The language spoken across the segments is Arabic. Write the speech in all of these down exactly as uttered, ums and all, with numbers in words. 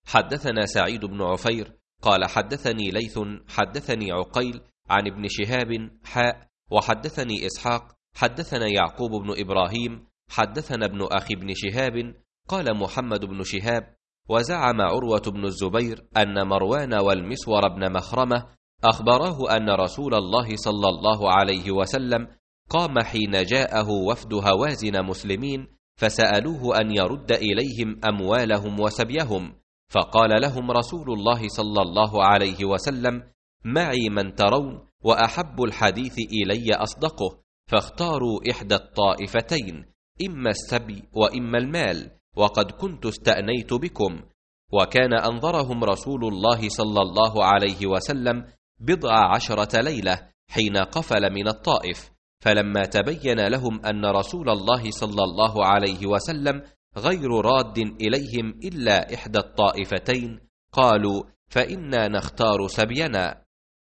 حدثنا سعيد بن عفير قال حدثني ليث حدثني عقيل عن ابن شهاب حاء وحدثني إسحاق حدثنا يعقوب بن إبراهيم حدثنا ابن أخي بن شهاب قال محمد بن شهاب وزعم عروة بن الزبير أن مروان والمسور بن مخرمة أخبراه أن رسول الله صلى الله عليه وسلم قام حين جاءه وفد هوازن مسلمين فسألوه أن يرد إليهم أموالهم وسبيهم، فقال لهم رسول الله صلى الله عليه وسلم: معي من ترون وأحب الحديث إلي أصدقه، فاختاروا إحدى الطائفتين، إما السبي وإما المال، وقد كنت استأنيت بكم. وكان أنظرهم رسول الله صلى الله عليه وسلم بضع عشرة ليلة حين قفل من الطائف، فلما تبين لهم أن رسول الله صلى الله عليه وسلم غير راد إليهم إلا إحدى الطائفتين قالوا: فإنا نختار سبينا.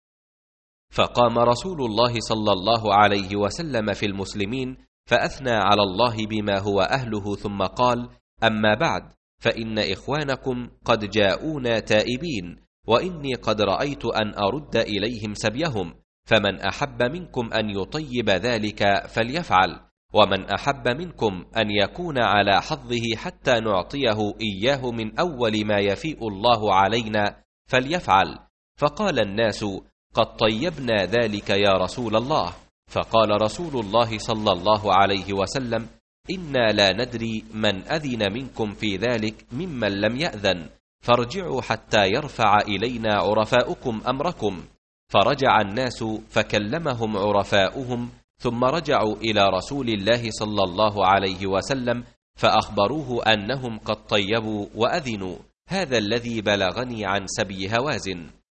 فقام رسول الله صلى الله عليه وسلم في المسلمين فأثنى على الله بما هو أهله، ثم قال: أما بعد، فإن إخوانكم قد جاءونا تائبين، وإني قد رأيت أن أرد إليهم سبيهم، فمن أحب منكم أن يطيب ذلك فليفعل، ومن أحب منكم أن يكون على حظه حتى نعطيه إياه من أول ما يفيء الله علينا فليفعل. فقال الناس: قد طيبنا ذلك يا رسول الله. فقال رسول الله صلى الله عليه وسلم: إنا لا ندري من أذن منكم في ذلك ممن لم يأذن، فارجعوا حتى يرفع إلينا عرفاؤكم أمركم. فرجع الناس فكلمهم عرفاؤهم، ثم رجعوا إلى رسول الله صلى الله عليه وسلم فأخبروه أنهم قد طيبوا وأذنوا. هذا الذي بلغني عن سبي هوازن.